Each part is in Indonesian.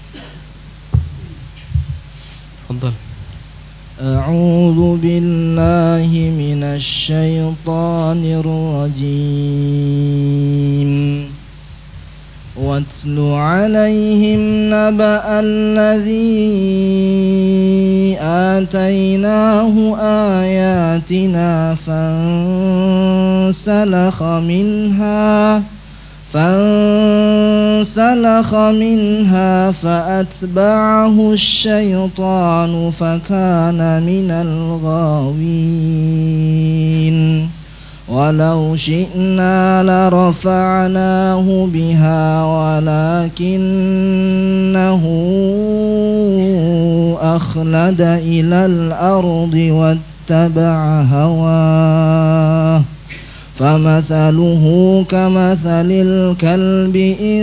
تفضل. أعوذ بالله من الشيطان الرجيم. واتل عليهم نبأ الذي آتيناه آياتنا فانسلخ منها فأتبعه الشيطان فكان من الغاوين. ولو شئنا لرفعناه بها ولكنه أخلد إلى الأرض واتبع هواه فمثله كمثل الكلب إن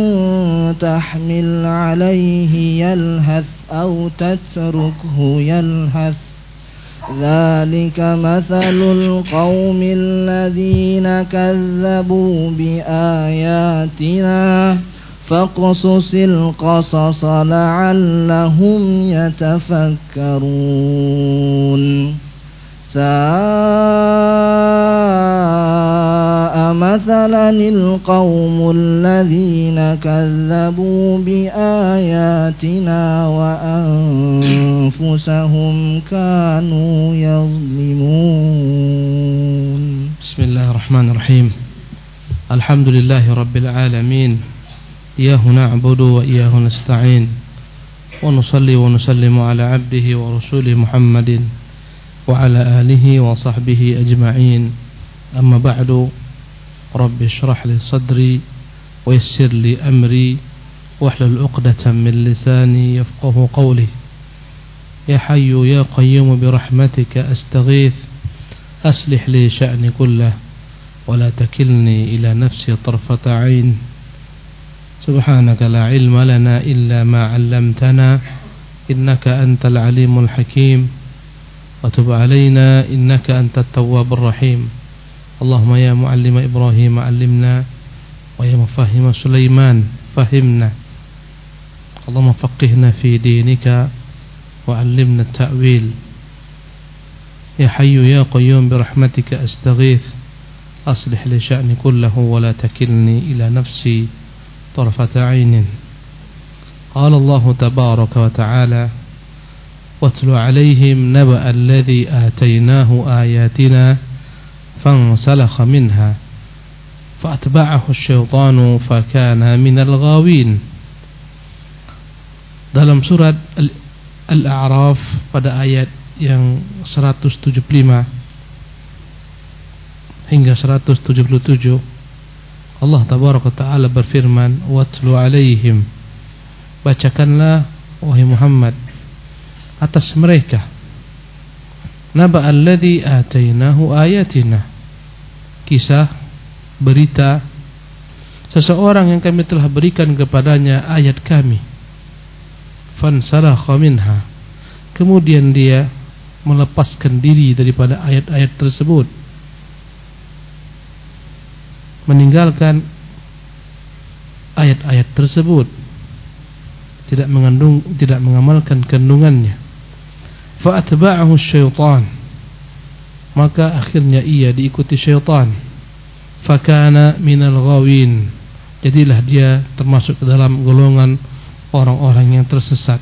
تحمل عليه يلهث أو تتركه يلهث ذلك مثل القوم الذين كذبوا بآياتنا فاقصص القصص لعلهم يتفكرون. ساء مثلا القوم الذين كذبوا بآياتنا وأنفسهم كانوا يظلمون. بسم الله الرحمن الرحيم. الحمد لله رب العالمين، إياه نعبد وإياه نستعين، ونصلي ونسلم على عبده ورسوله محمد وعلى آله وصحبه أجمعين. أما بعد، رب اشرح لي صدري ويسر لي أمري واحلل عقدة من لساني يفقه قولي. يا حي يا قيوم برحمتك أستغيث، أصلح لي شأني كله ولا تكلني إلى نفسي طرفة عين. سبحانك لا علم لنا إلا ما علمتنا إنك أنت العليم الحكيم، وتب علينا إنك أنت التواب الرحيم. اللهم يا معلم إبراهيم علمنا، ويا مفهم سليمان فهمنا. اللهم فقهنا في دينك وعلمنا التأويل. يا حي يا قيوم برحمتك أستغيث، أصلح لي شأني كله ولا تكلني إلى نفسي طرفة عين. قال الله تبارك وتعالى: واتل عليهم نبأ الذي آتيناه آياتنا فانسلخ منها فأتبعه الشيطان فكان من الغاوين. Dalam surat Al-A'raf pada ayat yang 175 hingga 177, Allah tabaraka ta'ala berfirman, watlu alaihim, bacakanlah wahai Muhammad atas mereka, naba alladhi atainahu ayatina, kisah berita seseorang yang kami telah berikan kepadanya ayat kami. Fansalakha minha, kemudian dia melepaskan diri daripada ayat-ayat tersebut, meninggalkan ayat-ayat tersebut, tidak mengamalkan kandungannya. Fa'atba'ahu syaitan, maka akhirnya ia diikuti syaitan. Fakana minal ghawin, jadilah dia termasuk ke dalam golongan orang-orang yang tersesat.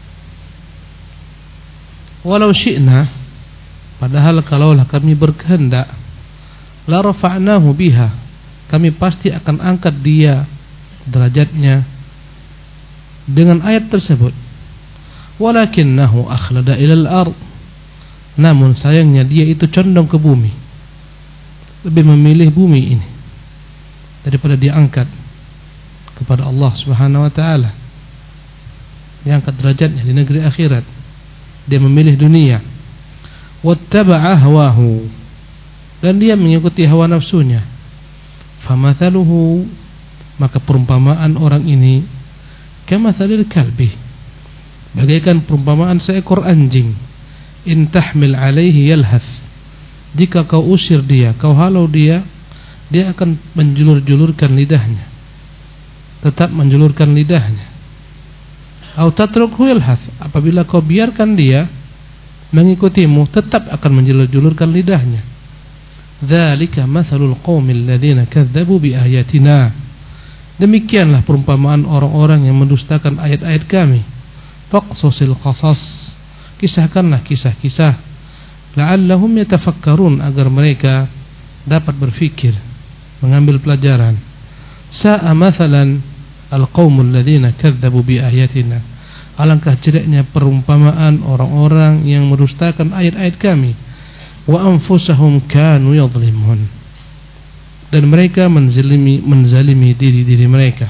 Walau syi'na, padahal kalaulah kami berkehendak, la rafa'nahu biha, kami pasti akan angkat dia derajatnya dengan ayat tersebut. Walakinnahu akhlada ilal ard, namun sayangnya dia itu condong ke bumi, lebih memilih bumi ini daripada dia angkat kepada Allah Subhanahu wa ta'ala, diangkat derajatnya di negeri akhirat. Dia memilih dunia. Wattaba'a hawahu, dan dia mengikuti hawa nafsunya. Famathaluhu, maka perumpamaan orang ini kamathalil kalbi, bagaikan perumpamaan seekor anjing. In tahmil alaihi yalhath, jika kau usir dia, kau halau dia, dia akan menjulur-julurkan lidahnya, tetap menjulurkan lidahnya. Au tatrukhu yalhath, apabila kau biarkan dia mengikutimu, tetap akan menjulur-julurkan lidahnya. Dzalika mathalul qaumil ladzina kadzdzabu biayatina. Demikianlah perumpamaan orang-orang yang mendustakan ayat-ayat kami. Faqsusil qasas, kisahkanlah kisah-kisah, la'allahum yatafakkarun, agar mereka dapat berfikir, mengambil pelajaran. Sa'a mathalan al-qaumul ladzina kadzdzabu biayatina. Alangkah jeleknya perumpamaan orang-orang yang mendustakan ayat-ayat kami. Wa anfusahum kanu yadhlimun, dan mereka menzalimi diri-diri mereka.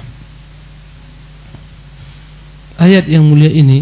Ayat yang mulia ini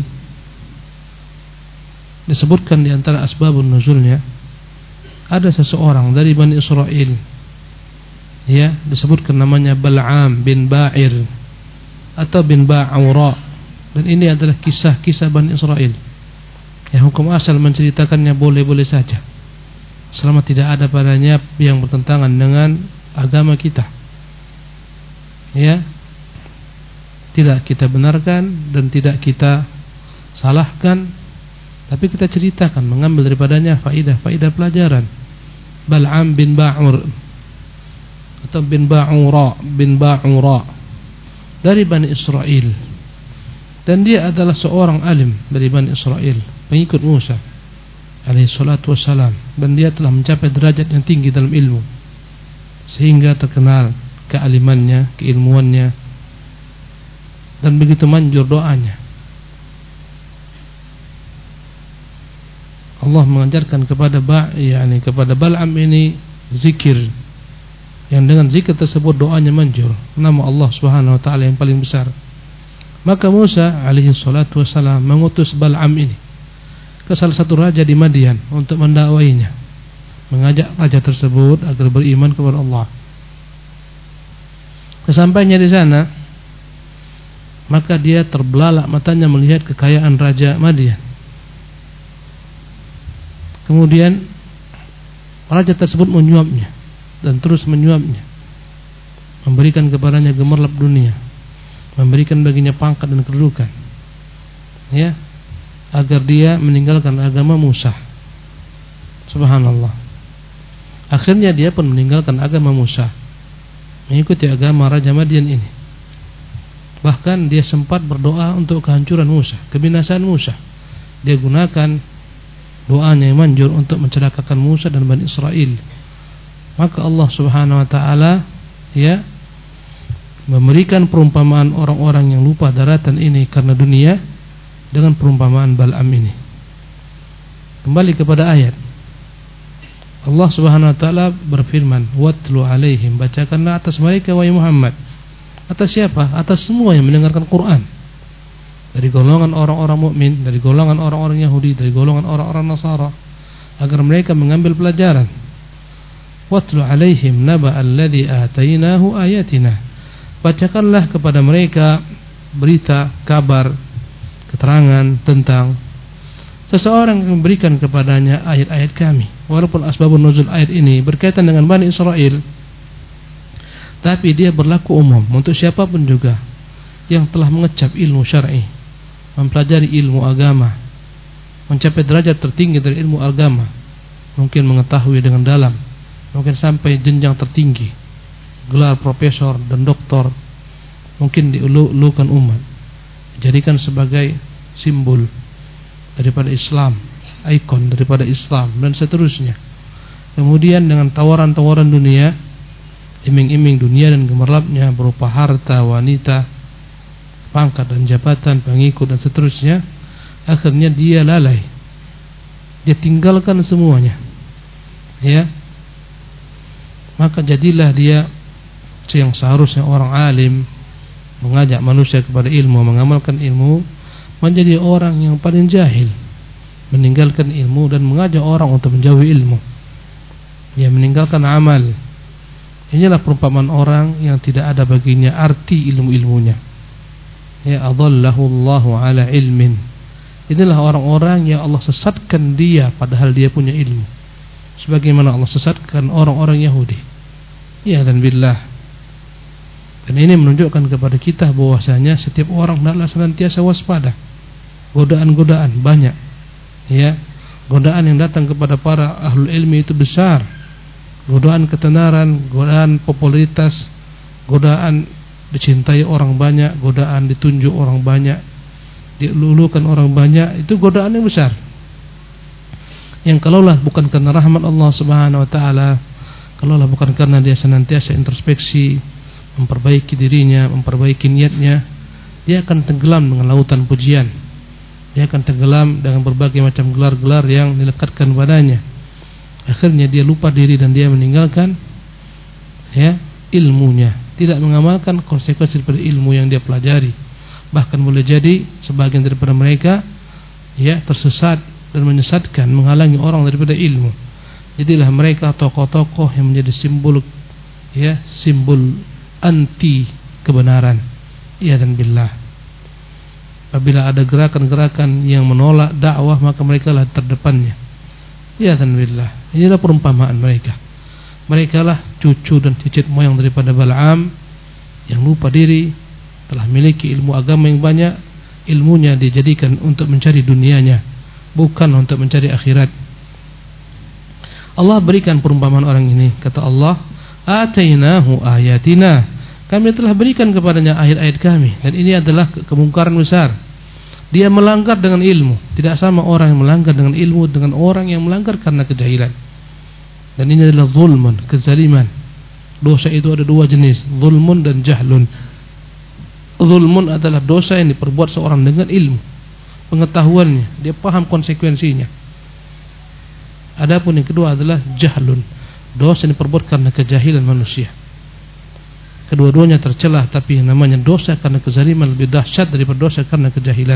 disebutkan di antara asbabun nuzulnya, ada seseorang dari Bani Israel, ya, disebutkan namanya Bal'am bin Ba'ir atau bin Ba'ura, dan ini adalah kisah-kisah Bani Israel. Yang hukum asal menceritakannya boleh-boleh saja, selama tidak ada padanya yang bertentangan dengan agama kita, ya, tidak kita benarkan dan tidak kita salahkan, tapi kita ceritakan, mengambil daripadanya faidah pelajaran. Bal'am bin Ba'ur atau bin Ba'ura dari Bani Israel, dan dia adalah seorang alim dari Bani Israel, pengikut Musa alaihi salatu wassalam, dan dia telah mencapai derajat yang tinggi dalam ilmu, sehingga terkenal kealimannya, keilmuannya, dan begitu manjur doanya. Allah mengajarkan kepada kepada Bal'am ini zikir, yang dengan zikir tersebut doanya manjur, nama Allah Subhanahu wa taala yang paling besar. Maka Musa alaihi salatu wassalam mengutus Bal'am ini ke salah satu raja di Madian untuk mendakwainya, mengajak raja tersebut agar beriman kepada Allah. Kesampainya di sana, maka dia terbelalak matanya melihat kekayaan raja Madian. Kemudian raja tersebut menyuapnya dan terus menyuapnya, memberikan kepadanya gemerlap dunia, memberikan baginya pangkat dan kedudukan, ya, agar dia meninggalkan agama Musa. Subhanallah. Akhirnya dia pun meninggalkan agama Musa, mengikuti agama Raja Madian ini. Bahkan dia sempat berdoa untuk kehancuran Musa, kebinasaan Musa. Dia gunakan doanya yang manjur untuk mencelakakan Musa dan Bani Israel. Maka Allah Subhanahu wa taala, ya, memberikan perumpamaan orang-orang yang lupa daratan ini karena dunia dengan perumpamaan Bal'am ini. Kembali kepada ayat, Allah Subhanahu wa taala berfirman, "Watlu alaihim", bacakanlah atas mereka wahai Muhammad. Atas siapa? Atas semua yang mendengarkan Quran, dari golongan orang-orang mukmin, dari golongan orang-orang Yahudi, dari golongan orang-orang Nasara, agar mereka mengambil pelajaran. Watlu alaihim naba alladhi atainahu ayatina, bacakanlah kepada mereka berita, kabar, keterangan tentang seseorang yang memberikan kepadanya ayat-ayat kami. Walaupun asbabun nuzul ayat ini berkaitan dengan Bani Israel, tapi dia berlaku umum untuk siapapun juga yang telah mengecap ilmu syar'i, mempelajari ilmu agama, mencapai derajat tertinggi dari ilmu agama, mungkin mengetahui dengan dalam, mungkin sampai jenjang tertinggi, gelar profesor dan doktor, mungkin diulukan umat, dijadikan sebagai simbol daripada Islam, ikon daripada Islam, dan seterusnya. Kemudian dengan tawaran-tawaran dunia, iming-iming dunia dan gemerlapnya berupa harta, wanita, pangkat dan jabatan, pengikut dan seterusnya, akhirnya dia lalai, dia tinggalkan semuanya, ya. Maka jadilah dia yang seharusnya orang alim, mengajak manusia kepada ilmu, mengamalkan ilmu, menjadi orang yang paling jahil, meninggalkan ilmu dan mengajak orang untuk menjauhi ilmu, ya, meninggalkan amal. Inilah perumpamaan orang yang tidak ada baginya arti ilmu-ilmunya, ya, adallahu Allahu ala ilmin. Inilah orang-orang yang Allah sesatkan dia padahal dia punya ilmu, sebagaimana Allah sesatkan orang-orang Yahudi. Ya, dan billah, Dan ini menunjukkan kepada kita bahwasanya setiap orang hendaklah senantiasa waspada. Godaan-godaan banyak, ya. Godaan yang datang kepada para ahlul ilmi itu besar. Godaan ketenaran, godaan popularitas, godaan dicintai orang banyak, godaan ditunjuk orang banyak, dilulukan orang banyak, itu godaan yang besar. Yang kalaulah bukan karena rahmat Allah Subhanahu wa taala, kalaulah bukan karena dia senantiasa introspeksi, memperbaiki dirinya, memperbaiki niatnya, dia akan tenggelam dengan lautan pujian. Dia akan tenggelam dengan berbagai macam gelar-gelar yang dilekatkan padanya. Akhirnya dia lupa diri dan dia meninggalkan, ya, ilmunya, tidak mengamalkan konsekuensi daripada ilmu yang dia pelajari. Bahkan boleh jadi sebagian daripada mereka, ya, tersesat dan menyesatkan, menghalangi orang daripada ilmu. Jadilah mereka tokoh-tokoh yang menjadi simbol, ya, simbol anti kebenaran. Ya dan billah. Apabila ada gerakan-gerakan yang menolak dakwah, maka mereka lah terdepannya. Ya dan billah. Inilah perumpamaan mereka. Mereka lah cucu dan cicit moyang daripada Bal'am yang lupa diri, telah memiliki ilmu agama yang banyak, ilmunya dijadikan untuk mencari dunianya, bukan untuk mencari akhirat. Allah berikan perumpamaan orang ini. Kata Allah, atainahu ayatina, kami telah berikan kepadanya ayat-ayat kami. Dan ini adalah kemungkaran besar. Dia melanggar dengan ilmu. Tidak sama orang yang melanggar dengan ilmu dengan orang yang melanggar karena kejahilan. Dan ini adalah zulmun, kezaliman. Dosa itu ada dua jenis, zulmun dan jahlun. Zulmun adalah dosa yang diperbuat seorang dengan ilmu, pengetahuannya, dia paham konsekuensinya. Adapun yang kedua adalah jahlun, dosa yang diperbuat karena kejahilan manusia. Kedua-duanya tercelah, tapi yang namanya dosa karena kezaliman lebih dahsyat daripada dosa karena kejahilan.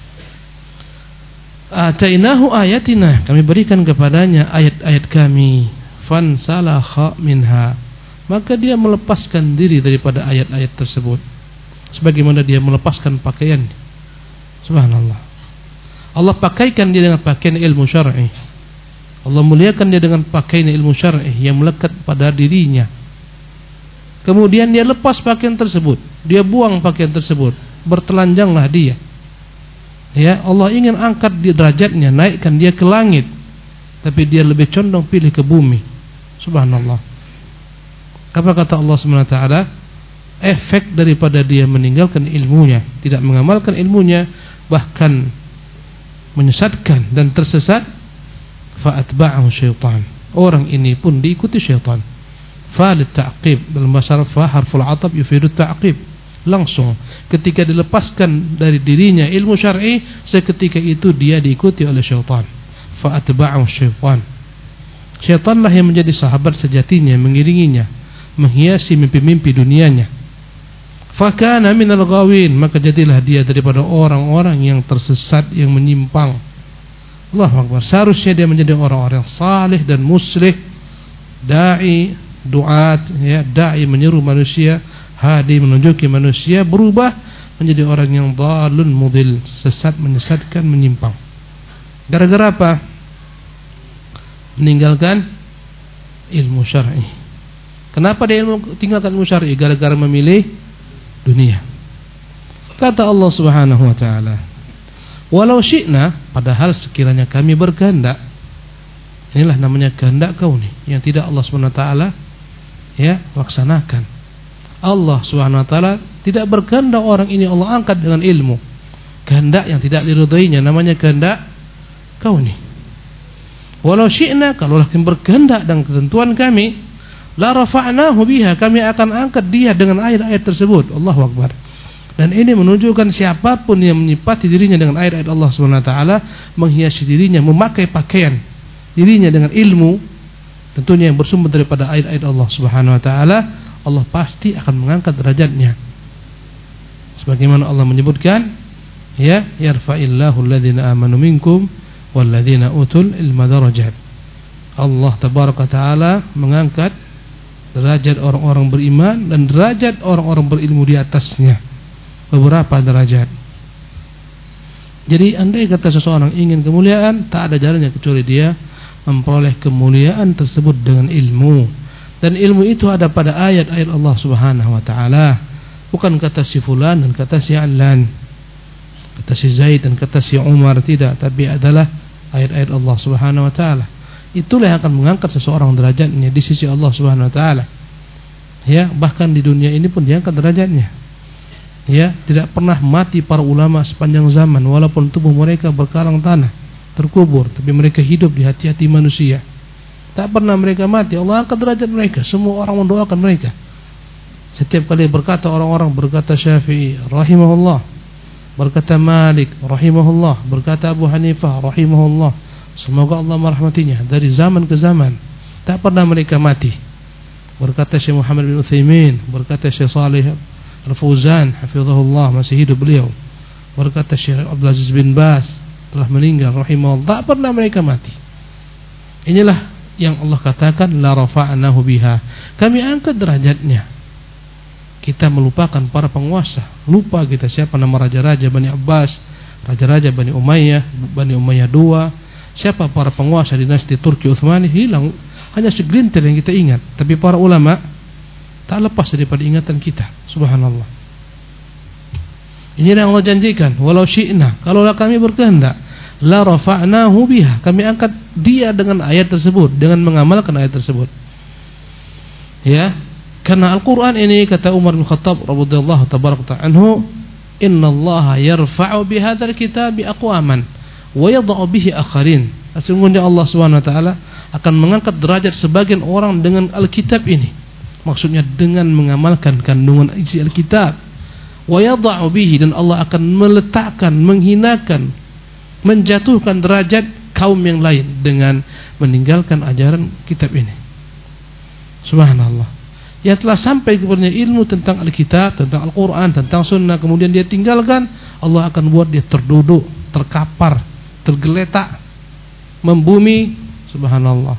Atainahu ayatina, kami berikan kepadanya ayat-ayat kami. Fansalakha minha, maka dia melepaskan diri daripada ayat-ayat tersebut, sebagaimana dia melepaskan pakaian. Subhanallah. Allah pakaikan dia dengan pakaian ilmu syar'i. Allah muliakan dia dengan pakaian ilmu syar'i yang melekat pada dirinya. Kemudian dia lepas pakaian tersebut, dia buang pakaian tersebut, bertelanjanglah dia. Ya, Allah ingin angkat dia derajatnya, naikkan dia ke langit, tapi dia lebih condong pilih ke bumi. Subhanallah. Apa kata Allah Subhanahu wa taala? Efek daripada dia meninggalkan ilmunya, tidak mengamalkan ilmunya, bahkan menyesatkan dan tersesat, fa'atba'ahu syaitan. Orang ini pun diikuti syaitan. Falit ta'qib, dalam bahasa Arab fa harful 'atab yufidu ta'qib. Langsung ketika dilepaskan dari dirinya ilmu syar'i, seketika itu dia diikuti oleh syaitan. Fa'atba'ahu syaitan. Syaitanlah yang menjadi sahabat sejatinya, mengiringinya, menghiasi mimpi-mimpi dunianya. Fakana minal ghawin, maka jadilah dia daripada orang-orang yang tersesat, yang menyimpang. Allahu Akbar. Seharusnya dia menjadi orang-orang saleh dan muslih, dai, duat, ya, dai menyeru manusia, hadi menunjuki manusia, berubah menjadi orang yang dhalun mudil, sesat, menyesatkan, menyimpang. Gara-gara apa? Meninggalkan ilmu syar'i. Kenapa dia tinggalkan ilmu syar'i? Gara-gara memilih dunia. Kata Allah Subhanahu wa taala, walau syi'na, padahal sekiranya kami berkehendak. Inilah namanya kehendak kauni yang tidak Allah Subhanahu wa taala, ya, laksanakan. Allah Subhanahu wa taala tidak berkehendak orang ini Allah angkat dengan ilmu. Kehendak yang tidak diridhoinya namanya kehendak kauni. Walau syi'na, kalaulah kami berkehendak dengan ketentuan kami, la rafa'nahu biha, kami akan angkat dia dengan ayat-ayat tersebut. Allahu Akbar. Dan ini menunjukkan siapapun yang menyipati dirinya dengan ayat-ayat Allah Subhanahu wa taala, menghiasi dirinya, memakai pakaian dirinya dengan ilmu, tentunya yang bersumber daripada ayat-ayat Allah Subhanahu wa taala, Allah pasti akan mengangkat derajatnya. Sebagaimana Allah menyebutkan, ya, yarfa'illahu alladhina amanu minkum walladzina utul ilma darajat. Allah tabaraka taala mengangkat derajat orang-orang beriman dan derajat orang-orang berilmu di atasnya, beberapa derajat. Jadi andai kata seseorang ingin kemuliaan, tak ada jalannya kecuali dia memperoleh kemuliaan tersebut dengan ilmu. Dan ilmu itu ada pada ayat-ayat Allah Subhanahu wa taala. Bukan kata si fulan dan kata si Alan, kata si Zaid dan kata si Umar, tidak, tapi adalah ayat-ayat Allah Subhanahu wa taala. Itulah yang akan mengangkat seseorang derajatnya di sisi Allah Subhanahu wa taala. Ya, bahkan di dunia ini pun diangkat derajatnya. Ya, tidak pernah mati para ulama sepanjang zaman walaupun tubuh mereka berkalang tanah, terkubur, tapi mereka hidup di hati-hati manusia. Tak pernah mereka mati, Allah angkat derajat mereka. Semua orang mendoakan mereka. Setiap kali berkata orang-orang, berkata Syafi'i rahimahullah, berkata Malik rahimahullah, berkata Abu Hanifah rahimahullah, semoga Allah merahmatinya, dari zaman ke zaman tak pernah mereka mati. Berkata Syekh Muhammad bin Utsaimin, berkata Syekh Shalih Al-Fauzan hafizahullah, masih hidup beliau. Berkata Syekh Abdul Aziz bin Baz, telah meninggal rahimahullah, tak pernah mereka mati. Inilah yang Allah katakan la rafa'nahu biha, kami angkat derajatnya. Kita melupakan para penguasa, lupa kita siapa nama raja-raja Bani Abbas, raja-raja Bani Umayyah II, siapa para penguasa dinasti Turki Utsmani, hilang, hanya segelintir yang kita ingat. Tapi para ulama tak lepas daripada ingatan kita. Subhanallah. Ini yang Allah janjikan, walau syi'na, kalaulah kami berkehendak, la rafa'nahu biha, kami angkat dia dengan ayat tersebut, dengan mengamalkan ayat tersebut. Ya, karena Al-Quran ini, kata Umar bin Khattab radhiyallahu tabaraka anhu, innallaha yarfa'u bihadzal kitabi aqwaman wa yadh'u bihi akharin. Sesungguhnya Allah Subhanahu wa taala akan mengangkat derajat sebagian orang dengan Alkitab ini. Maksudnya dengan mengamalkan kandungan isi Alkitab. Wa yadh'u bihi, dan Allah akan meletakkan, menghinakan, menjatuhkan derajat kaum yang lain dengan meninggalkan ajaran kitab ini. Subhanallah. Yang telah sampai kepadanya ilmu tentang Alkitab, tentang Al-Quran, tentang Sunnah, kemudian dia tinggalkan, Allah akan buat dia terduduk, terkapar, tergeletak, membumi. Subhanallah.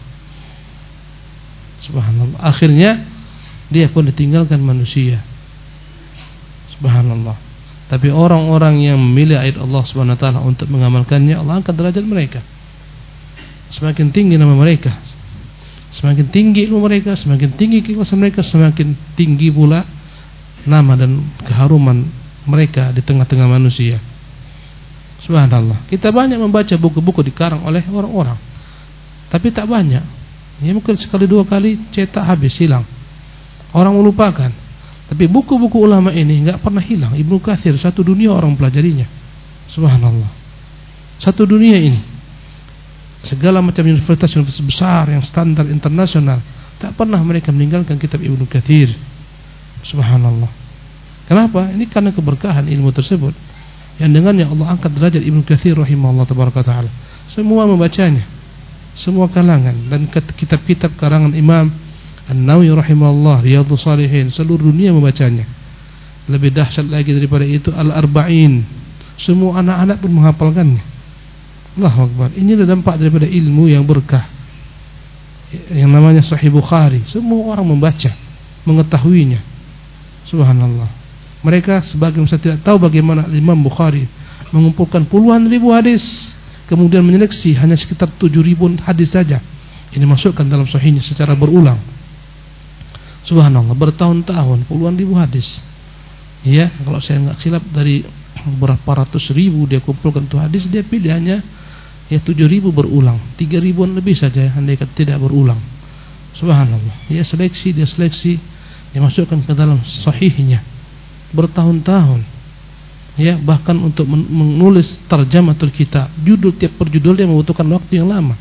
Subhanallah. Akhirnya dia pun ditinggalkan manusia. Subhanallah. Tapi orang-orang yang memilih ayat Allah Subhanahu wa taala untuk mengamalkannya, Allah angkat derajat mereka. Semakin tinggi nama mereka, semakin tinggi ilmu mereka, semakin tinggi keikhlasan mereka, semakin tinggi pula nama dan keharuman mereka di tengah-tengah manusia. Subhanallah. Kita banyak membaca buku-buku dikarang oleh orang-orang, tapi tak banyak. Ya, mungkin sekali dua kali cetak habis, hilang. Orang melupakan. Tapi buku-buku ulama ini enggak pernah hilang. Ibnu Katsir, satu dunia orang pelajarinya. Subhanallah. Satu dunia ini, segala macam universitas besar yang standar internasional, tak pernah mereka meninggalkan kitab Ibnu Katsir. Subhanallah. Kenapa? Ini karena keberkahan ilmu tersebut, yang dengannya Allah angkat derajat Ibnu Katsir rahimahullah tabaraka taala. Semua membacanya, semua kalangan, dan kitab-kitab karangan Imam An-Nawawi rahimahullah, Riyadhus Shalihin, seluruh dunia membacanya. Lebih dahsyat lagi daripada itu Al-Arba'in, semua anak-anak pun menghafalkannya. Allahu Akbar. Ini adalah dampak daripada ilmu yang berkah, yang namanya Sahih Bukhari. Semua orang membaca, mengetahuinya. Subhanallah. Mereka sebagian besar tidak tahu bagaimana Imam Bukhari mengumpulkan puluhan ribu hadis, kemudian menyeleksi hanya sekitar 7.000 hadis saja. Ini masukkan dalam sahihnya secara berulang. Subhanallah, bertahun-tahun, puluhan ribu hadis. Ya, kalau saya enggak silap dari berapa ratus ribu dia kumpulkan itu hadis, dia pilih hanya ya 7.000 berulang, 3.000-an lebih saja andai kata tidak berulang. Subhanallah. Dia seleksi, dia masukkan ke dalam sahihnya bertahun-tahun. Ya, bahkan untuk menulis tarjamatul kitab, judul tiap per judul dia membutuhkan waktu yang lama.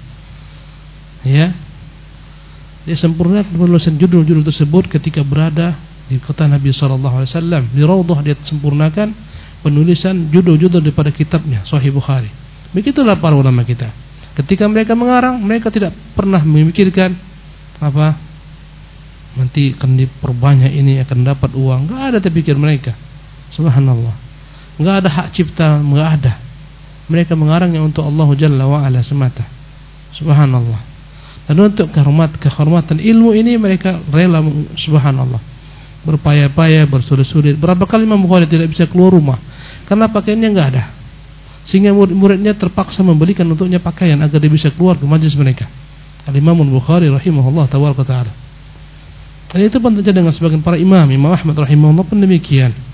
Ya, dia sempurnakan penulisan judul-judul tersebut ketika berada di kota Nabi SAW, di Raudhah. Dia sempurnakan penulisan judul-judul daripada kitabnya Sahih Bukhari. Begitulah para ulama kita. Ketika mereka mengarang, mereka tidak pernah memikirkan apa nanti akan diperbanyak ini, akan dapat uang. Enggak ada terpikir mereka. Subhanallah. Enggak ada hak cipta, enggak ada. Mereka mengarangnya untuk Allah Jalla wa Ala semata. Subhanallah. Dan untuk kehormatan ilmu ini mereka rela, subhanallah, berpayah-payah, bersulit-sulit. Berapa kali Imam Bukhari tidak bisa keluar rumah karena pakaiannya enggak ada, sehingga murid-muridnya terpaksa membelikan untuknya pakaian agar dia bisa keluar ke majlis mereka. Al-Imam Bukhari rahimahullah tabaraka taala. Dan itu pun terjadi dengan sebagian para imam. Imam Ahmad rahimahullah pun demikian.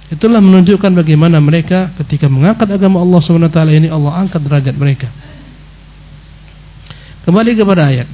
Itulah menunjukkan bagaimana mereka ketika mengangkat agama Allah SWT ini, Allah angkat derajat mereka. Kembali kepada ayat.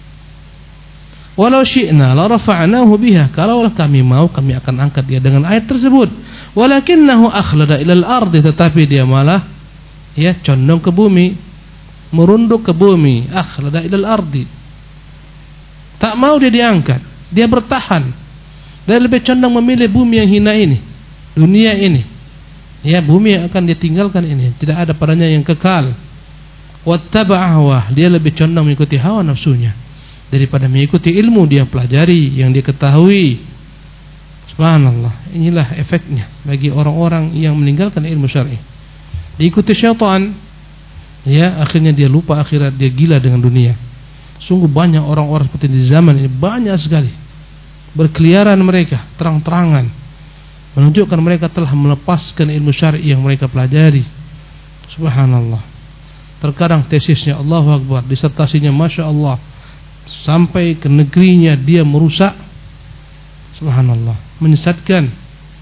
Walau syi'na la rafa'nahu biha, kalaulah kami mau, kami akan angkat dia dengan ayat tersebut. Walakinnahu akhlada ilal ardi, tetapi dia malah condong ke bumi, merunduk ke bumi. Akhlada ilal ardi, tak mau dia diangkat, dia bertahan. Dan lebih condong memilih bumi yang hina ini, dunia ini. Bumi yang akan dia tinggalkan ini, tidak ada padanya yang kekal. Wattaba'a hawa, dia lebih condong mengikuti hawa nafsunya daripada mengikuti ilmu dia pelajari, yang dia ketahui. Subhanallah, inilah efeknya bagi orang-orang yang meninggalkan ilmu syar'i. Diikuti syaitan, akhirnya dia lupa akhirat, dia gila dengan dunia. Sungguh banyak orang-orang seperti di zaman ini, banyak sekali. Berkeliaran mereka terang-terangan, menunjukkan mereka telah melepaskan ilmu syar'i yang mereka pelajari. Subhanallah. Terkadang tesisnya Allahu Akbar, disertasinya Masya Allah, sampai ke negerinya dia merusak. Subhanallah, menyesatkan.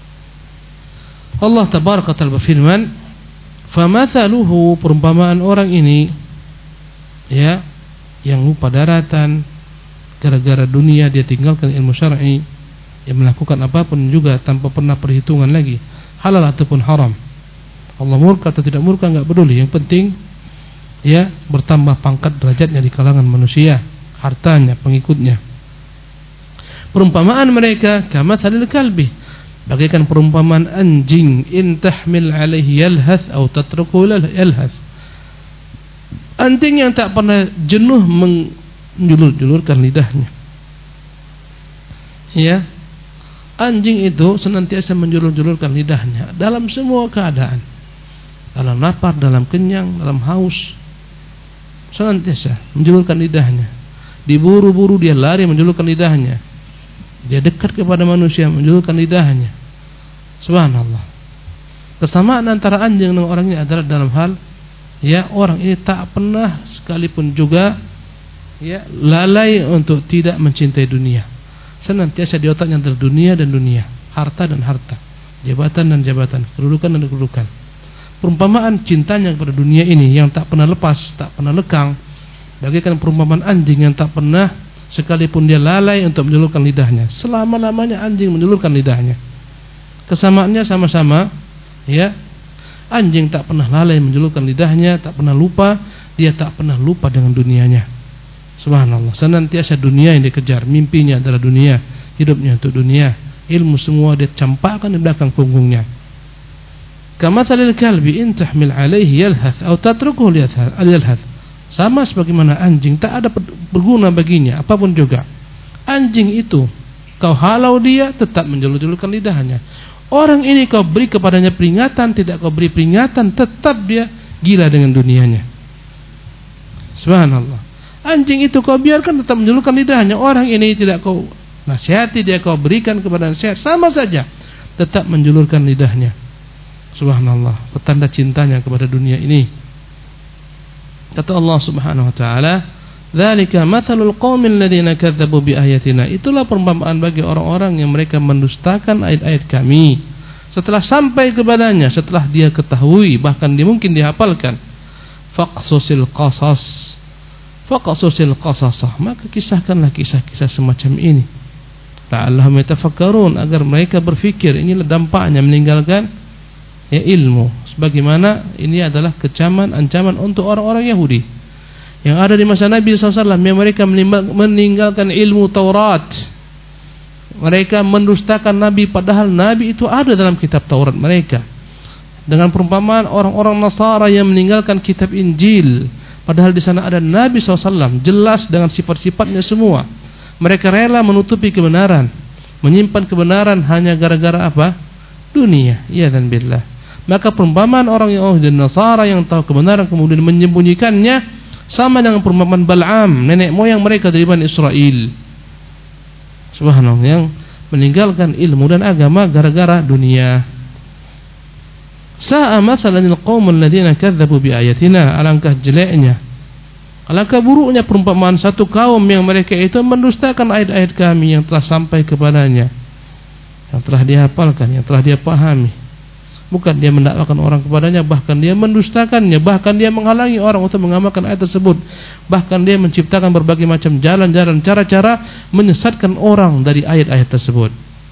Allah Tabaraka Ta'ala berfirman, famathaluhu, perumpamaan orang ini yang lupa daratan gara-gara dunia, dia tinggalkan ilmu syar'i, yang melakukan apapun juga tanpa pernah perhitungan lagi, halal ataupun haram. Allah murka atau tidak murka enggak peduli, yang penting bertambah pangkat derajatnya di kalangan manusia, hartanya, pengikutnya. Perumpamaan mereka kamathalil kalbi, bagaikan perumpamaan anjing, in tahmil alaihi yalhath atau tatruku yalhath. Anjing yang tak pernah jenuh menjulur-julurkan lidahnya. Anjing itu senantiasa menjulur-julurkan lidahnya dalam semua keadaan, dalam lapar, dalam kenyang, dalam haus, senantiasa menjulurkan lidahnya. Diburu-buru dia lari menjulurkan lidahnya. Dia dekat kepada manusia menjulurkan lidahnya. Subhanallah. Kesamaan antara anjing dengan orang ini adalah dalam hal orang ini tak pernah sekalipun juga lalai untuk tidak mencintai dunia. Senantiasa di otaknya adalah dunia dan dunia, harta dan harta, jabatan dan jabatan, kedudukan dan kedudukan. Perumpamaan cintanya kepada dunia ini yang tak pernah lepas, tak pernah lekang, bagaikan perumpamaan anjing yang tak pernah sekalipun dia lalai untuk menjulurkan lidahnya. Selama-lamanya anjing menjulurkan lidahnya. Kesamaannya sama-sama, anjing tak pernah lalai menjulurkan lidahnya, tak pernah lupa, dia tak pernah lupa dengan dunianya. Subhanallah, senantiasa dunia yang dikejar, mimpinya adalah dunia, hidupnya untuk dunia, ilmu semua dia campakkan di belakang punggungnya. Kamathalil kalbi in tahmil alaihi yalhath atau tatrukuhu yalhath. Sama sebagaimana anjing tak ada berguna baginya apapun juga. Anjing itu kau halau dia tetap menjulur-julurkan lidahnya. Orang ini kau beri kepadanya peringatan, tidak kau beri peringatan, tetap dia gila dengan dunianya. Subhanallah. Anjing itu kau biarkan tetap menjulurkan lidahnya. Orang ini tidak kau nasihati, dia kau berikan kepada nasihat, sama saja tetap menjulurkan lidahnya. Subhanallah, petanda cintanya kepada dunia ini. Kata Allah Subhanahu wa taala, "Dzalika mathalul qaumil ladzina kadzdzabu biayatina." Itulah perumpamaan bagi orang-orang yang mereka mendustakan ayat-ayat kami. Setelah sampai kepadanya, setelah dia ketahui, bahkan dia mungkin dihafalkan. Faqsusil qasas. Faqsusil qasasah, maka kisahkanlah kisah-kisah semacam ini. La'allahum yatafakkarun, agar mereka berfikir. Inilah dampaknya meninggalkan ilmu. Sebagaimana ini adalah kecaman, ancaman untuk orang-orang Yahudi yang ada di masa Nabi SAW, yang mereka meninggalkan ilmu Taurat. Mereka mendustakan Nabi, padahal Nabi itu ada dalam kitab Taurat mereka. Dengan perumpamaan orang-orang Nasara yang meninggalkan kitab Injil, padahal di sana ada Nabi SAW, jelas dengan sifat-sifatnya semua. Mereka rela menutupi kebenaran, menyimpan kebenaran hanya gara-gara apa? Dunia. Ya dan billah. Maka perumpamaan orang Yahudi dan Nasara yang tahu kebenaran kemudian menyembunyikannya sama dengan perumpamaan Bal'am, nenek moyang mereka dari Bani Israel. Subhanallah, yang meninggalkan ilmu dan agama gara-gara dunia. Sa'a mathalan al-qaumul ladzina kadzdzabu biayatina, alangkah jeleknya, alangkah buruknya perumpamaan satu kaum yang mereka itu mendustakan ayat-ayat kami yang telah sampai kepadanya. yang telah dia hafalkan, yang telah dia pahami. Bukan dia mendakwakan orang kepadanya, bahkan dia mendustakannya, bahkan dia menghalangi orang untuk mengamalkan ayat tersebut. Bahkan dia menciptakan berbagai macam jalan-jalan, cara-cara menyesatkan orang dari ayat-ayat tersebut.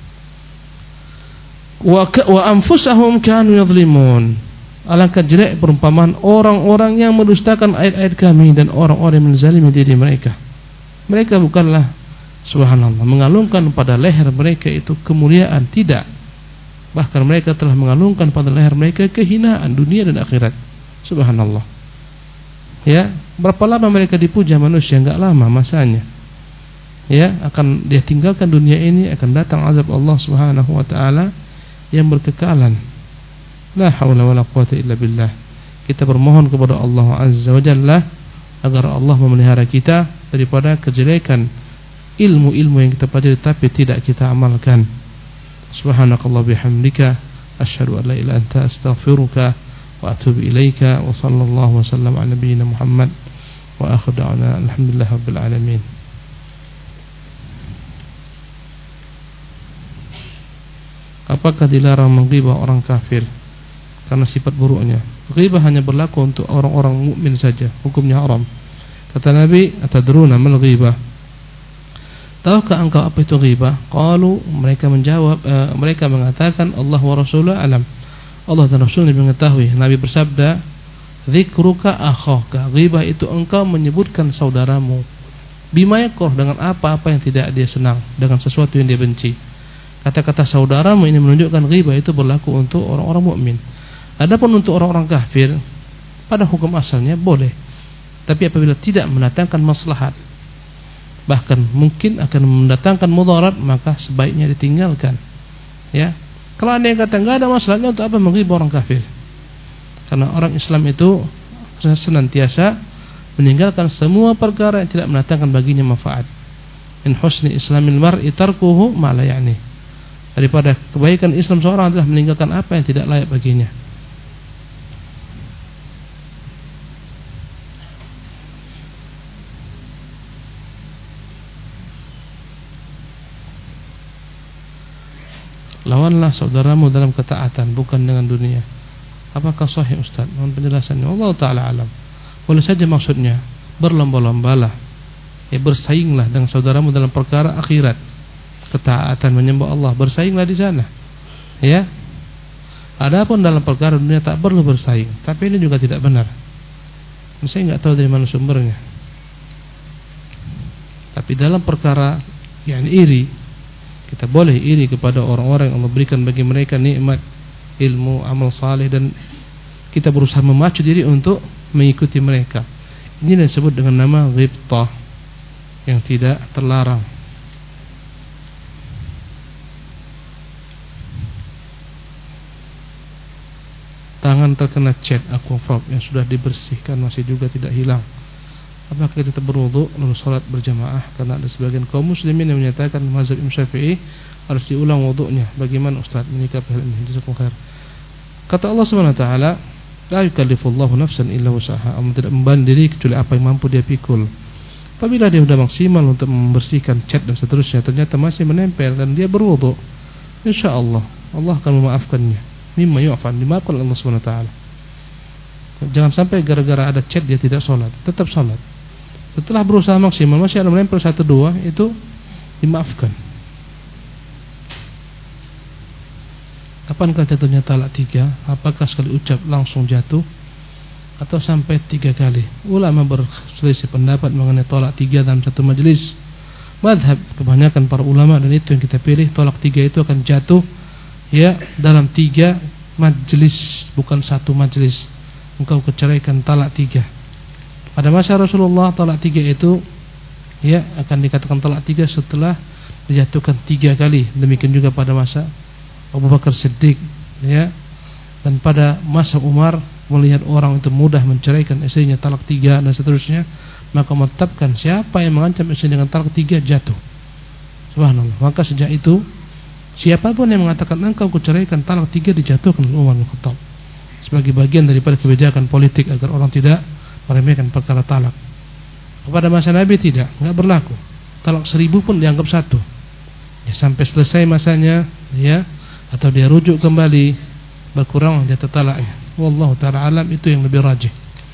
Wa anfusahum kanu yadhlimun. Alangkah jelek perumpamaan orang-orang yang mendustakan ayat-ayat kami dan orang-orang yang menzalimi diri mereka. Mereka bukanlah, subhanallah, mengalungkan pada leher mereka itu kemuliaan, tidak. Bahkan mereka telah mengalungkan pada leher mereka kehinaan dunia dan akhirat. Subhanallah. Ya, berapa lama mereka dipuja manusia? Enggak lama masanya. Ya, akan dia tinggalkan dunia ini, akan datang azab Allah Subhanahu wa taala yang berkekalan. La haula wala quwata illa billah. Kita bermohon kepada Allah Azza wa Jalla agar Allah memelihara kita daripada kejelekan ilmu-ilmu yang kita pelajari tapi tidak kita amalkan. Subhanakallah bihamdika asyhadu an la ilaha illa anta astaghfiruka wa atubu ilaika wa sallallahu wasallam ala nabiyyina Muhammad wa akhiru da'wana alhamdulillahi rabbil alamin. Apakah dilarang menggibah orang kafir karena sifat buruknya? Ghibah hanya berlaku untuk orang-orang mukmin saja, hukumnya haram. Kata Nabi, atadruna mal ghibah? Tahukah engkau apa itu ghibah? Qalu, mereka menjawab, mereka mengatakan Allah wa Rasulullah alam. Allah dan Rasulnya mengetahui. Nabi bersabda, dzikruka akhaka. Ghibah itu engkau menyebutkan saudaramu. Bima yakrah, dengan apa-apa yang tidak dia senang, dengan sesuatu yang dia benci. Kata-kata saudaramu ini menunjukkan ghibah itu berlaku untuk orang-orang mukmin. Adapun untuk orang-orang kafir, pada hukum asalnya boleh. Tapi apabila tidak mendatangkan maslahat, bahkan mungkin akan mendatangkan mudarat, maka sebaiknya ditinggalkan. Ya, kalau anda yang kata nggak ada masalahnya, untuk apa menghibur orang kafir? Karena orang Islam itu senantiasa meninggalkan semua perkara yang tidak mendatangkan baginya manfaat. In husni islamil mar'i tarkuhu ma la ya'ni. Daripada kebaikan Islam seorang adalah meninggalkan apa yang tidak layak baginya. Lawanlah saudaramu dalam ketaatan, bukan dengan dunia. Apakah sahih Ustaz? Mohon penjelasannya. Allah Ta'ala alam. Boleh saja maksudnya berlomba-lombalah, ya, bersainglah dengan saudaramu dalam perkara akhirat, ketaatan menyembah Allah, bersainglah di sana. Ya. Adapun dalam perkara dunia tak perlu bersaing. Tapi ini juga tidak benar. Saya enggak tahu dari mana sumbernya. Tapi dalam perkara yang iri, kita boleh iri kepada orang-orang yang Allah berikan bagi mereka nikmat, ilmu, amal saleh, dan kita berusaha memacu diri untuk mengikuti mereka. Ini disebut dengan nama ghibtah yang tidak terlarang. Tangan terkena cat aquafab yang sudah dibersihkan masih juga tidak hilang. Apakah kita tetap berwudu lalu salat berjamaah? Karena ada sebagian kaum muslimin yang menyatakan mazhab Imam Syafi'i harus diulang wudunya. Bagaimana Ustaz menyikapi hal ini? Jazakumullah khair. Kata Allah Subhanahu wa taala, la yukallifullahu nafsan illa wus'aha. Allah tidak membebani diri kecuali apa yang mampu dia pikul. Apabila dia sudah maksimal untuk membersihkan cat dan seterusnya, ternyata masih menempel dan dia berwudu, insyaallah Allah akan memaafkannya. Mimma yu'fan, dimaafkan Allah Subhanahu wa taala. Jangan sampai gara-gara ada cat dia tidak salat, tetap salat. Setelah berusaha maksimal masih ada menempel 1-2, itu dimaafkan. Kapankah jatuhnya talak 3? Apakah sekali ucap langsung jatuh atau sampai 3 kali? Ulama berselisih pendapat mengenai talak 3 dalam satu majelis. Madhab kebanyakan para ulama, dan itu yang kita pilih, talak 3 itu akan jatuh ya dalam 3 majelis, bukan satu majelis. Engkau keceraikan talak 3. Pada masa Rasulullah talak 3 itu ya akan dikatakan talak 3 setelah dijatuhkan 3 kali. Demikian juga pada masa Abu Bakar Siddiq, ya. Dan pada masa Umar, melihat orang itu mudah menceraikan istrinya talak 3 dan seterusnya, maka menetapkan siapa yang mengancam istri dengan talak 3 jatuh. Subhanallah. Maka sejak itu siapapun yang mengatakan engkau kuceraikan talak 3 dijatuhkan oleh Umar bin Khattab, sebagai bagian daripada kebijakan politik agar orang tidak meremehkan perkara talak. Pada masa Nabi tidak, enggak berlaku. Talak 1000 pun dianggap 1. Ya, sampai selesai masanya, ya, atau dia rujuk kembali, berkurang jatah talaknya. Wallahu ta'ala alam, itu yang lebih rajih.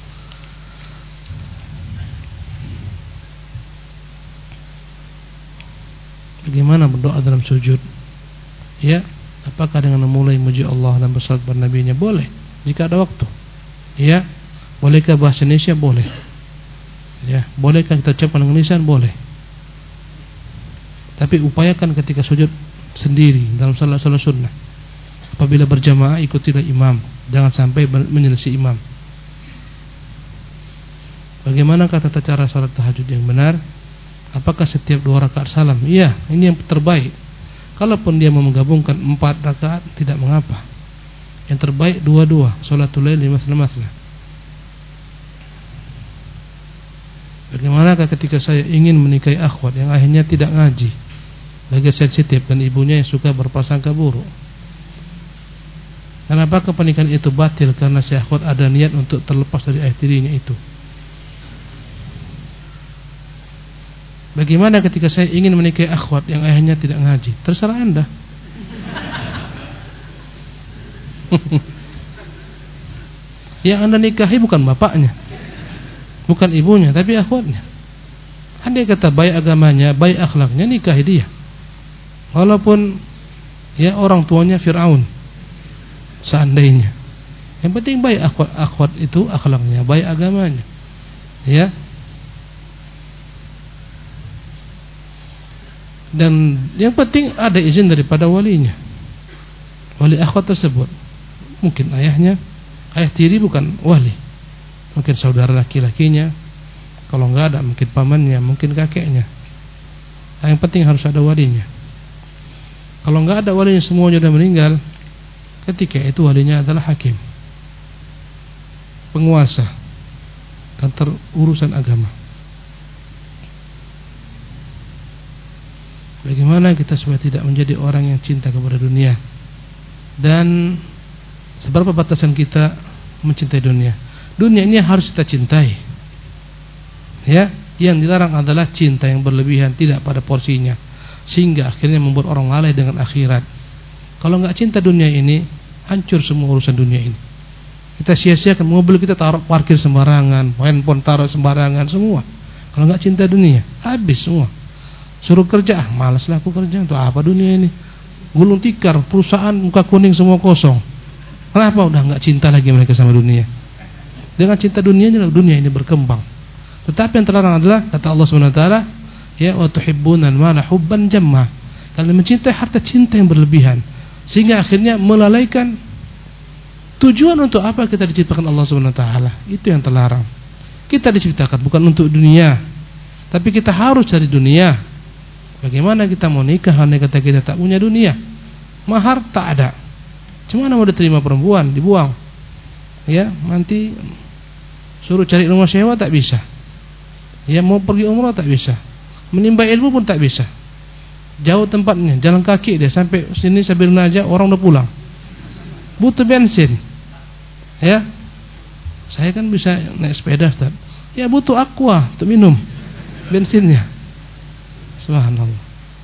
Bagaimana berdoa dalam sujud? Ya, apakah dengan memulai muji Allah dan bersalawat kepada nabinya? Boleh, jika ada waktu. Ya, bolehkah bahasa Indonesia? Boleh. Ya, bolehkah kita ucapkan dengan lisan? Boleh. Tapi upayakan ketika sujud sendiri dalam salat sunnah. Apabila berjamaah, ikutilah imam, jangan sampai menyelisih imam. Bagaimana tata cara salat tahajud yang benar? Apakah setiap 2 rakaat salam? Iya, ini yang terbaik. Kalaupun dia mau menggabungkan 4 rakaat, tidak mengapa. Yang terbaik 2-2, salatul lail masna-masna. Bagaimana ketika saya ingin menikahi akhwat yang akhirnya tidak ngaji, lagi sensitif, dan ibunya yang suka berprasangka buruk? Kenapa pernikahan itu batil? Karena si akhwat ada niat untuk terlepas dari ayah tirinya itu. Bagaimana ketika saya ingin menikahi akhwat yang ayahnya tidak ngaji? Terserah Anda. Yang Anda nikahi bukan bapaknya, bukan ibunya, tapi akhwatnya. Andai kata baik agamanya, baik akhlaknya, nikahi dia. Walaupun ya orang tuanya Fir'aun, seandainya. Yang penting baik akhwat itu akhlaknya, baik agamanya. Ya. Dan yang penting ada izin daripada walinya, wali akhwat tersebut. Mungkin ayahnya, ayah tiri bukan wali, mungkin saudara laki-lakinya. Kalau enggak ada, mungkin pamannya, mungkin kakeknya. Yang penting harus ada walinya. Kalau enggak ada walinya, semuanya sudah meninggal, ketika itu walinya adalah hakim, penguasa dan urusan agama. Bagaimana kita supaya tidak menjadi orang yang cinta kepada dunia? Dan seberapa batasan kita mencintai dunia? Dunia ini harus kita cintai. Ya, yang dilarang adalah cinta yang berlebihan, tidak pada porsinya, sehingga akhirnya membuat orang lalai dengan akhirat. Kalau enggak cinta dunia ini, hancur semua urusan dunia ini. Kita sia-siakan, mobil kita taruh parkir sembarangan, handphone taruh sembarangan semua. Kalau enggak cinta dunia, habis semua. Suruh kerja, malas lah aku kerja, untuk apa dunia ini? Gulung tikar, perusahaan muka kuning semua kosong. Kenapa? Udah enggak cinta lagi mereka sama dunia. Dengan cinta dunianya, dunia ini berkembang. Tetapi yang terlarang adalah kata Allah SWT, ya, wa tuhibbunal mala hubban jamma. Kalian mencintai harta cinta yang berlebihan, sehingga akhirnya melalaikan tujuan untuk apa kita diciptakan Allah SWT. Itu yang terlarang. Kita diciptakan bukan untuk dunia, tapi kita harus cari dunia. Bagaimana kita mau nikah hanya kata kita tak punya dunia? Mahar tak ada. Cuma mau diterima perempuan, dibuang. Ya, nanti suruh cari rumah sewa tak bisa. Ya, mau pergi umrah tak bisa. Menimba ilmu pun tak bisa. Jauh tempatnya, jalan kaki dia sampai sini sambil najak orang udah pulang. Butuh bensin. Ya. Saya kan bisa naik sepeda, Ustaz. Ya, butuh aqua untuk minum bensinnya. Subhanallah.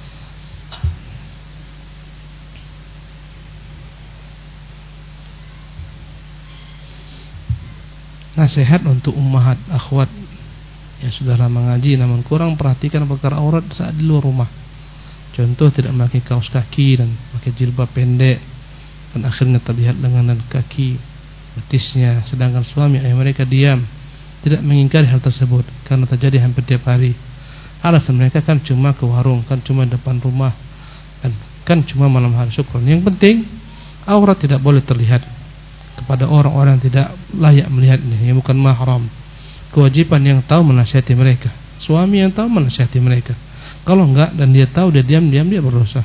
Nasihat untuk ummahat akhwat yang sudah lama ngaji namun kurang perhatikan perkara aurat saat di luar rumah. Contoh, tidak memakai kaos kaki dan pakai jilbab pendek, dan akhirnya terlihat lengan dan kaki betisnya, sedangkan suami ayah mereka diam, tidak mengingkari hal tersebut karena terjadi hampir tiap hari. Alasan mereka kan cuma ke warung, kan cuma depan rumah, dan kan cuma malam hari syukur. Yang penting aurat tidak boleh terlihat kepada orang-orang yang tidak layak melihatnya, yang bukan mahram. Kewajiban yang tahu menasihati mereka, suami yang tahu menasihati mereka. Kalau enggak dan dia tahu, dia diam-diam, dia berdosa.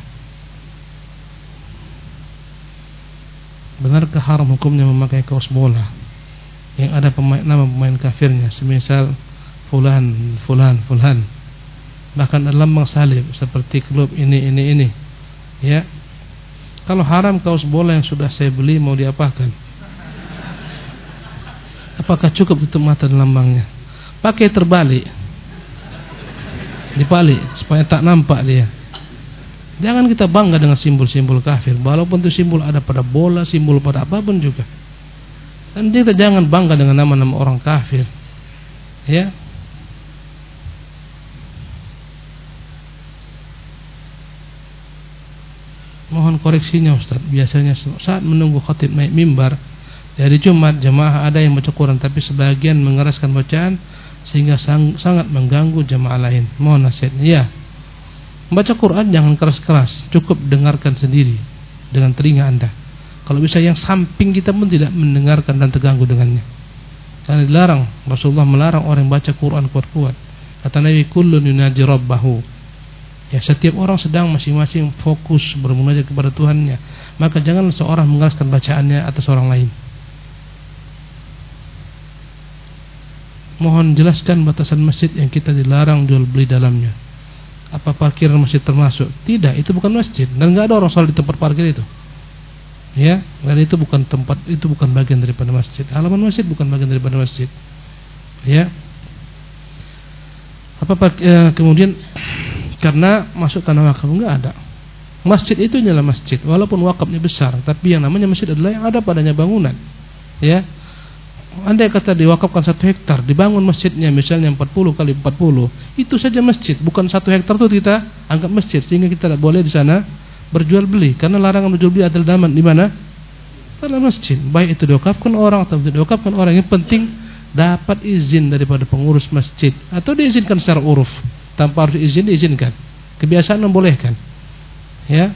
Benarkah haram hukumnya memakai kaos bola yang ada nama pemain kafirnya, semisal fulan, bahkan ada lambang salib seperti klub ini? Ya, kalau haram kaos bola yang sudah saya beli, mau diapakan? Apakah cukup tutup mata dan lambangnya? Pakai terbalik, dibalik supaya tak nampak dia. Jangan kita bangga dengan simbol-simbol kafir, walaupun itu simbol ada pada bola, simbol pada apapun juga. Dan kita jangan bangga dengan nama-nama orang kafir. Ya. Mohon koreksinya Ustaz. Biasanya saat menunggu khatib naik mimbar dari Jumat, jamaah ada yang baca Quran, tapi sebagian mengeraskan bacaan sehingga sangat mengganggu jamaah lain. Mohon nasihatnya. Ya. Membaca Quran jangan keras-keras, cukup dengarkan sendiri dengan telinga Anda. Kalau bisa yang samping kita pun tidak mendengarkan dan terganggu dengannya. Karena dilarang, Rasulullah melarang orang yang baca Quran kuat-kuat. Kata Nabi, kullun yunaji rabbahu. Ya, setiap orang sedang masing-masing fokus bermunajat kepada Tuhannya. Maka jangan seorang mengeraskan bacaannya atas orang lain. Mohon jelaskan batasan masjid yang kita dilarang jual beli dalamnya. Apa parkiran masjid termasuk? Tidak, itu bukan masjid dan enggak ada orang salat di tempat parkir itu. Ya, dan itu bukan tempat, itu bukan bagian daripada masjid. Halaman masjid bukan bagian daripada masjid. Ya. Kemudian karena masuk tanah wakaf enggak ada. Masjid itu adalah masjid, walaupun wakafnya besar, tapi yang namanya masjid adalah yang ada padanya bangunan. Ya. Andai kata diwakafkan 1 hektar, dibangun masjidnya misalnya 40 kali 40, itu saja masjid, bukan 1 hektar itu kita anggap masjid, sehingga kita tidak boleh di sana berjual beli, karena larangan berjual beli adalah di mana? Dalam masjid. Baik itu diwakafkan orang atau tidak diwakafkan orang, yang penting dapat izin daripada pengurus masjid atau diizinkan secara uruf, tanpa harus izin diizinkan. Kebiasaan membolehkan. Ya.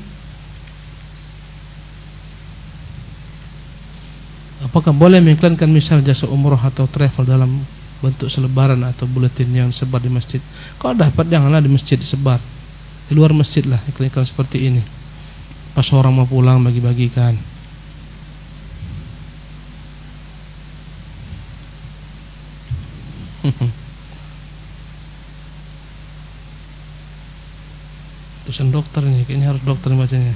Apakah boleh mengiklankan misal jasa umroh atau travel dalam bentuk selebaran atau buletin yang disebar di masjid? Kalau dapat janganlah di masjid disebar, di luar masjid lah iklan-iklan seperti ini. Pas orang mau pulang bagi-bagikan. Tulisan dokter nih, kayaknya harus dokter bacanya.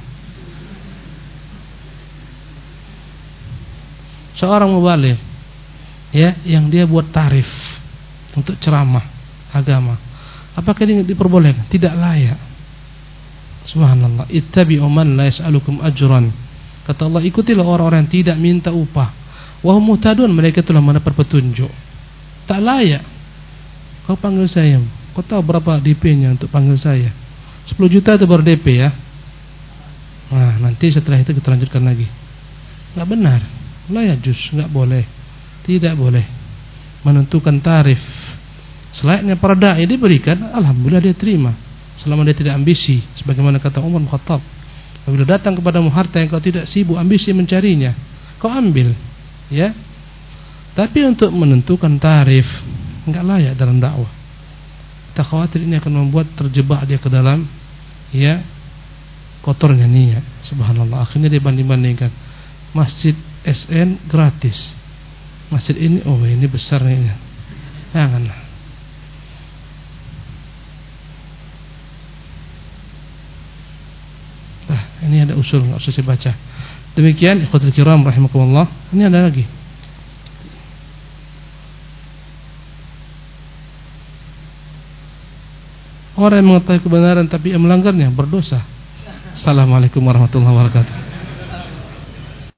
Seorang mubaligh, ya, yang dia buat tarif untuk ceramah agama, apakah ini diperbolehkan? Tidak layak. Subhanallah. Ittabi'u man la yas'alukum ajran. Kata Allah, ikutilah orang-orang yang tidak minta upah. Wa hum muhtadun, mereka telah mendapat petunjuk. Tak layak. Kau panggil saya, kau tahu berapa DP-nya untuk panggil saya? 10 juta itu baru DP ya. Nah, nanti setelah itu kita lanjutkan lagi. Enggak benar. La yajuz, enggak boleh. Tidak boleh menentukan tarif. Selayaknya para dai diberikan, alhamdulillah dia terima, selama dia tidak ambisi, sebagaimana kata Umar bin Khattab, apabila datang kepadamu harta yang kau tidak sibuk ambisi mencarinya, kau ambil, ya. Tapi untuk menentukan tarif enggak layak dalam dakwah. Kita khawatir ini akan membuat terjebak dia ke dalam, ya, kotornya niat. Subhanallah. Akhirnya dia banding-bandingkan. Masjid SN gratis, masjid ini, oh ini besar nih. Janganlah. Ini ada usul, nggak usah saya baca. Demikian ikhwatul kiram rahimakumullah. Ini ada lagi. Orang yang mengetahui kebenaran tapi yang melanggarnya berdosa. Assalamualaikum warahmatullahi wabarakatuh.